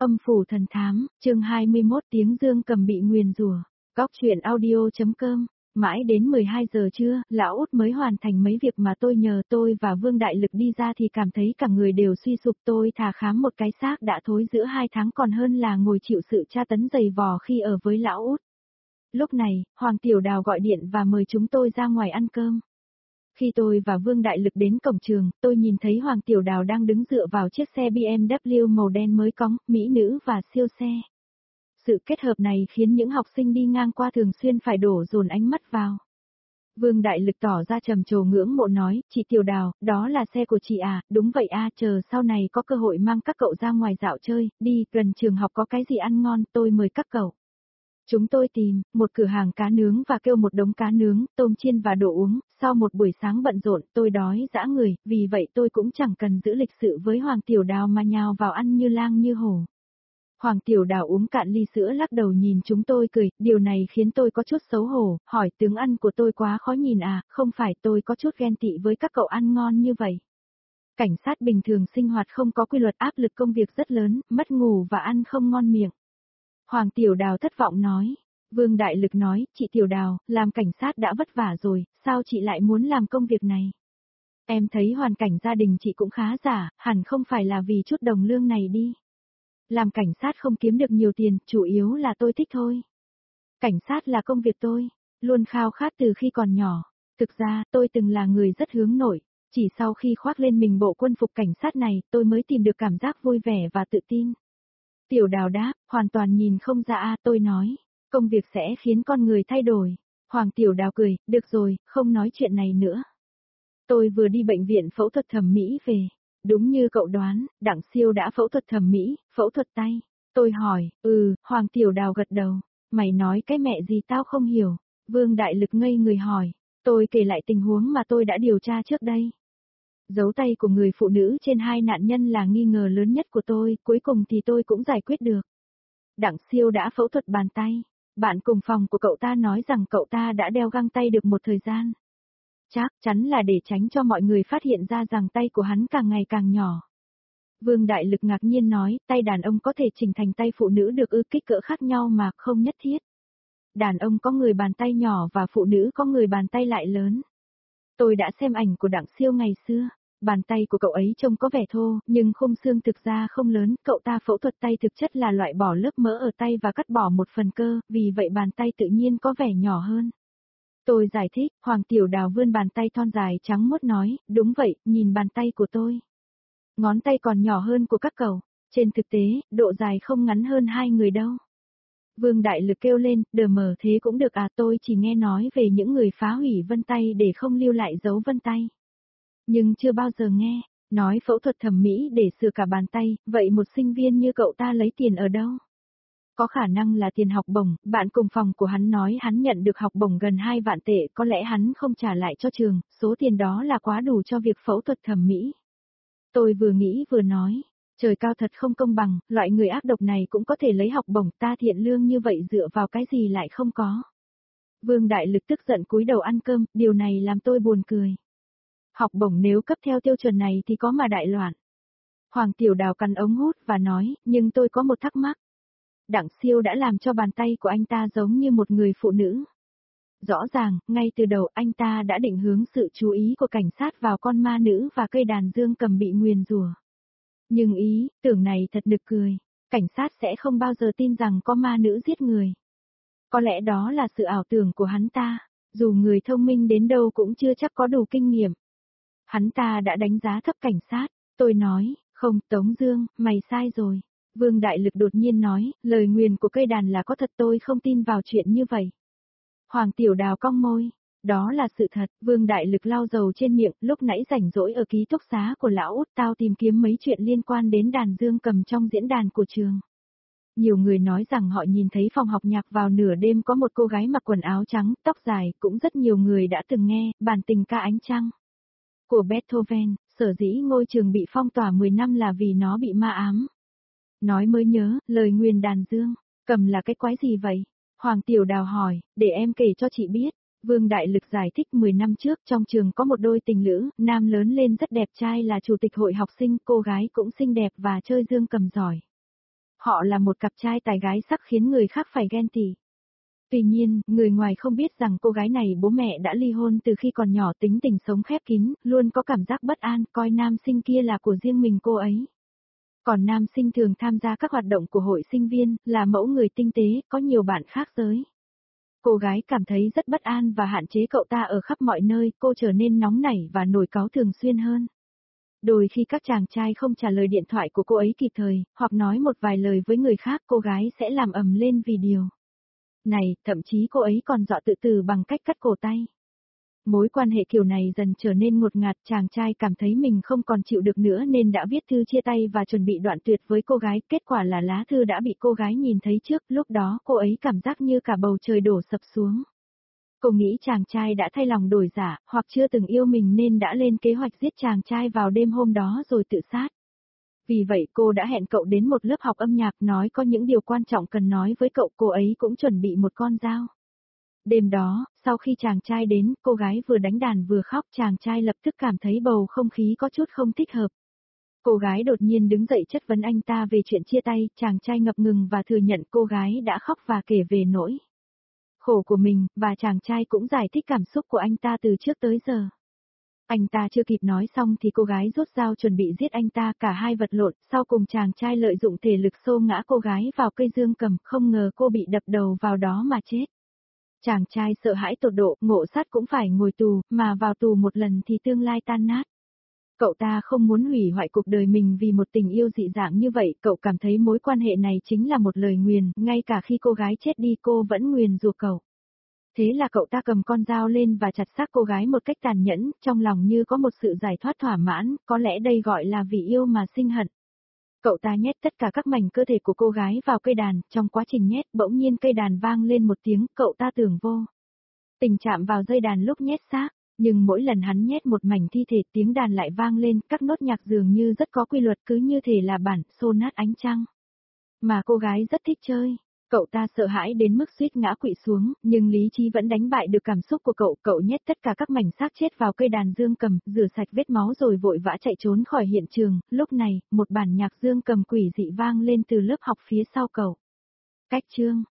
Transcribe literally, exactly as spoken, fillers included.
Âm phủ thần thám, chương hai mươi mốt tiếng dương cầm bị nguyền rủa. Góc truyện audio.com. Mãi đến mười hai giờ trưa, lão út mới hoàn thành mấy việc mà tôi nhờ. Tôi và Vương Đại Lực đi ra thì cảm thấy cả người đều suy sụp. Tôi thà khám một cái xác đã thối giữa hai tháng còn hơn là ngồi chịu sự tra tấn dày vò khi ở với lão út. Lúc này, Hoàng Tiểu Đào gọi điện và mời chúng tôi ra ngoài ăn cơm. Khi tôi và Vương Đại Lực đến cổng trường, tôi nhìn thấy Hoàng Tiểu Đào đang đứng dựa vào chiếc xe bê em vê màu đen mới cóng, mỹ nữ và siêu xe. Sự kết hợp này khiến những học sinh đi ngang qua thường xuyên phải đổ dồn ánh mắt vào. Vương Đại Lực tỏ ra trầm trồ ngưỡng mộ nói, chị Tiểu Đào, đó là xe của chị à, đúng vậy à, chờ sau này có cơ hội mang các cậu ra ngoài dạo chơi, đi, gần trường học có cái gì ăn ngon, tôi mời các cậu. Chúng tôi tìm một cửa hàng cá nướng và kêu một đống cá nướng, tôm chiên và đồ uống. Sau một buổi sáng bận rộn, tôi đói dã người, vì vậy tôi cũng chẳng cần giữ lịch sự với Hoàng Tiểu Đào mà nhào vào ăn như lang như hổ. Hoàng Tiểu Đào uống cạn ly sữa lắc đầu nhìn chúng tôi cười, điều này khiến tôi có chút xấu hổ, hỏi tướng ăn của tôi quá khó nhìn à, không phải tôi có chút ghen tị với các cậu ăn ngon như vậy. Cảnh sát bình thường sinh hoạt không có quy luật, áp lực công việc rất lớn, mất ngủ và ăn không ngon miệng. Hoàng Tiểu Đào thất vọng nói. Vương Đại Lực nói, chị Tiểu Đào, làm cảnh sát đã vất vả rồi, sao chị lại muốn làm công việc này? Em thấy hoàn cảnh gia đình chị cũng khá giả, hẳn không phải là vì chút đồng lương này đi. Làm cảnh sát không kiếm được nhiều tiền, chủ yếu là tôi thích thôi. Cảnh sát là công việc tôi, luôn khao khát từ khi còn nhỏ. Thực ra, tôi từng là người rất hướng nội, chỉ sau khi khoác lên mình bộ quân phục cảnh sát này, tôi mới tìm được cảm giác vui vẻ và tự tin. Tiểu Đào đáp, hoàn toàn nhìn không ra a, tôi nói, công việc sẽ khiến con người thay đổi. Hoàng Tiểu Đào cười, được rồi, không nói chuyện này nữa. Tôi vừa đi bệnh viện phẫu thuật thẩm mỹ về. Đúng như cậu đoán, Đặng Siêu đã phẫu thuật thẩm mỹ, phẫu thuật tay. Tôi hỏi, ừ, Hoàng Tiểu Đào gật đầu. Mày nói cái mẹ gì tao không hiểu. Vương Đại Lực ngây người hỏi. Tôi kể lại tình huống mà tôi đã điều tra trước đây. Dấu tay của người phụ nữ trên hai nạn nhân là nghi ngờ lớn nhất của tôi, cuối cùng thì tôi cũng giải quyết được. Đặng Siêu đã phẫu thuật bàn tay. Bạn cùng phòng của cậu ta nói rằng cậu ta đã đeo găng tay được một thời gian. Chắc chắn là để tránh cho mọi người phát hiện ra rằng tay của hắn càng ngày càng nhỏ. Vương Đại Lực ngạc nhiên nói, tay đàn ông có thể chỉnh thành tay phụ nữ được ư, kích cỡ khác nhau mà không nhất thiết. Đàn ông có người bàn tay nhỏ và phụ nữ có người bàn tay lại lớn. Tôi đã xem ảnh của Đặng Siêu ngày xưa, bàn tay của cậu ấy trông có vẻ thô, nhưng khung xương thực ra không lớn, cậu ta phẫu thuật tay thực chất là loại bỏ lớp mỡ ở tay và cắt bỏ một phần cơ, vì vậy bàn tay tự nhiên có vẻ nhỏ hơn. Tôi giải thích, Hoàng Tiểu Đào vươn bàn tay thon dài trắng muốt nói, đúng vậy, nhìn bàn tay của tôi. Ngón tay còn nhỏ hơn của các cậu, trên thực tế, độ dài không ngắn hơn hai người đâu. Vương Đại Lực kêu lên, đờ mờ thế cũng được à, tôi chỉ nghe nói về những người phá hủy vân tay để không lưu lại dấu vân tay. Nhưng chưa bao giờ nghe, nói phẫu thuật thẩm mỹ để sửa cả bàn tay, vậy một sinh viên như cậu ta lấy tiền ở đâu? Có khả năng là tiền học bổng, bạn cùng phòng của hắn nói hắn nhận được học bổng gần hai vạn tệ, có lẽ hắn không trả lại cho trường, số tiền đó là quá đủ cho việc phẫu thuật thẩm mỹ. Tôi vừa nghĩ vừa nói, trời cao thật không công bằng, loại người ác độc này cũng có thể lấy học bổng, ta thiện lương như vậy dựa vào cái gì lại không có. Vương Đại Lực tức giận cúi đầu ăn cơm, điều này làm tôi buồn cười. Học bổng nếu cấp theo tiêu chuẩn này thì có mà đại loạn. Hoàng Tiểu Đào cắn ống hút và nói, nhưng tôi có một thắc mắc. Đặng Siêu đã làm cho bàn tay của anh ta giống như một người phụ nữ. Rõ ràng, ngay từ đầu anh ta đã định hướng sự chú ý của cảnh sát vào con ma nữ và cây đàn dương cầm bị nguyền rủa. Nhưng ý, tưởng này thật nực cười. Cảnh sát sẽ không bao giờ tin rằng có ma nữ giết người. Có lẽ đó là sự ảo tưởng của hắn ta, dù người thông minh đến đâu cũng chưa chắc có đủ kinh nghiệm. Hắn ta đã đánh giá thấp cảnh sát. Tôi nói, không, Tống Dương, mày sai rồi. Vương Đại Lực đột nhiên nói, lời nguyền của cây đàn là có thật, tôi không tin vào chuyện như vậy. Hoàng Tiểu Đào cong môi, đó là sự thật. Vương Đại Lực lau dầu trên miệng, lúc nãy rảnh rỗi ở ký túc xá của lão út tao tìm kiếm mấy chuyện liên quan đến đàn dương cầm trong diễn đàn của trường. Nhiều người nói rằng họ nhìn thấy phòng học nhạc vào nửa đêm có một cô gái mặc quần áo trắng, tóc dài, cũng rất nhiều người đã từng nghe, bản tình ca ánh trăng của Beethoven. Sở dĩ ngôi trường bị phong tỏa mười năm là vì nó bị ma ám. Nói mới nhớ, lời nguyền đàn dương cầm là cái quái gì vậy? Hoàng Tiểu Đào hỏi, để em kể cho chị biết. Vương Đại Lực giải thích, mười năm trước trong trường có một đôi tình lữ, nam lớn lên rất đẹp trai là chủ tịch hội học sinh, cô gái cũng xinh đẹp và chơi dương cầm giỏi. Họ là một cặp trai tài gái sắc khiến người khác phải ghen tị. Tuy nhiên, người ngoài không biết rằng cô gái này bố mẹ đã ly hôn từ khi còn nhỏ, tính tình sống khép kín, luôn có cảm giác bất an, coi nam sinh kia là của riêng mình cô ấy. Còn nam sinh thường tham gia các hoạt động của hội sinh viên, là mẫu người tinh tế, có nhiều bạn khác giới. Cô gái cảm thấy rất bất an và hạn chế cậu ta ở khắp mọi nơi, cô trở nên nóng nảy và nổi cáu thường xuyên hơn. Đôi khi các chàng trai không trả lời điện thoại của cô ấy kịp thời, hoặc nói một vài lời với người khác, cô gái sẽ làm ầm lên vì điều này, thậm chí cô ấy còn dọa tự tử bằng cách cắt cổ tay. Mối quan hệ kiểu này dần trở nên ngột ngạt, chàng trai cảm thấy mình không còn chịu được nữa nên đã viết thư chia tay và chuẩn bị đoạn tuyệt với cô gái, kết quả là lá thư đã bị cô gái nhìn thấy trước, lúc đó cô ấy cảm giác như cả bầu trời đổ sập xuống. Cô nghĩ chàng trai đã thay lòng đổi dạ, hoặc chưa từng yêu mình nên đã lên kế hoạch giết chàng trai vào đêm hôm đó rồi tự sát. Vì vậy cô đã hẹn cậu đến một lớp học âm nhạc, nói có những điều quan trọng cần nói với cậu, cô ấy cũng chuẩn bị một con dao. Đêm đó, sau khi chàng trai đến, cô gái vừa đánh đàn vừa khóc, chàng trai lập tức cảm thấy bầu không khí có chút không thích hợp. Cô gái đột nhiên đứng dậy chất vấn anh ta về chuyện chia tay, chàng trai ngập ngừng và thừa nhận cô gái đã khóc và kể về nỗi khổ của mình, và chàng trai cũng giải thích cảm xúc của anh ta từ trước tới giờ. Anh ta chưa kịp nói xong thì cô gái rút dao chuẩn bị giết anh ta, cả hai vật lộn, sau cùng chàng trai lợi dụng thể lực xô ngã cô gái vào cây dương cầm, không ngờ cô bị đập đầu vào đó mà chết. Chàng trai sợ hãi tột độ, ngộ sát cũng phải ngồi tù, mà vào tù một lần thì tương lai tan nát. Cậu ta không muốn hủy hoại cuộc đời mình vì một tình yêu dị dạng như vậy, cậu cảm thấy mối quan hệ này chính là một lời nguyền, ngay cả khi cô gái chết đi cô vẫn nguyền rủa cậu. Thế là cậu ta cầm con dao lên và chặt xác cô gái một cách tàn nhẫn, trong lòng như có một sự giải thoát thỏa mãn, có lẽ đây gọi là vì yêu mà sinh hận. Cậu ta nhét tất cả các mảnh cơ thể của cô gái vào cây đàn, trong quá trình nhét bỗng nhiên cây đàn vang lên một tiếng, cậu ta tưởng vô tình chạm vào dây đàn lúc nhét xác, nhưng mỗi lần hắn nhét một mảnh thi thể tiếng đàn lại vang lên, các nốt nhạc dường như rất có quy luật, cứ như thể là bản sonat ánh trăng. Mà cô gái rất thích chơi. Cậu ta sợ hãi đến mức suýt ngã quỵ xuống, nhưng lý trí vẫn đánh bại được cảm xúc của cậu, cậu nhét tất cả các mảnh xác chết vào cây đàn dương cầm, rửa sạch vết máu rồi vội vã chạy trốn khỏi hiện trường, lúc này, một bản nhạc dương cầm quỷ dị vang lên từ lớp học phía sau cậu. Cách chương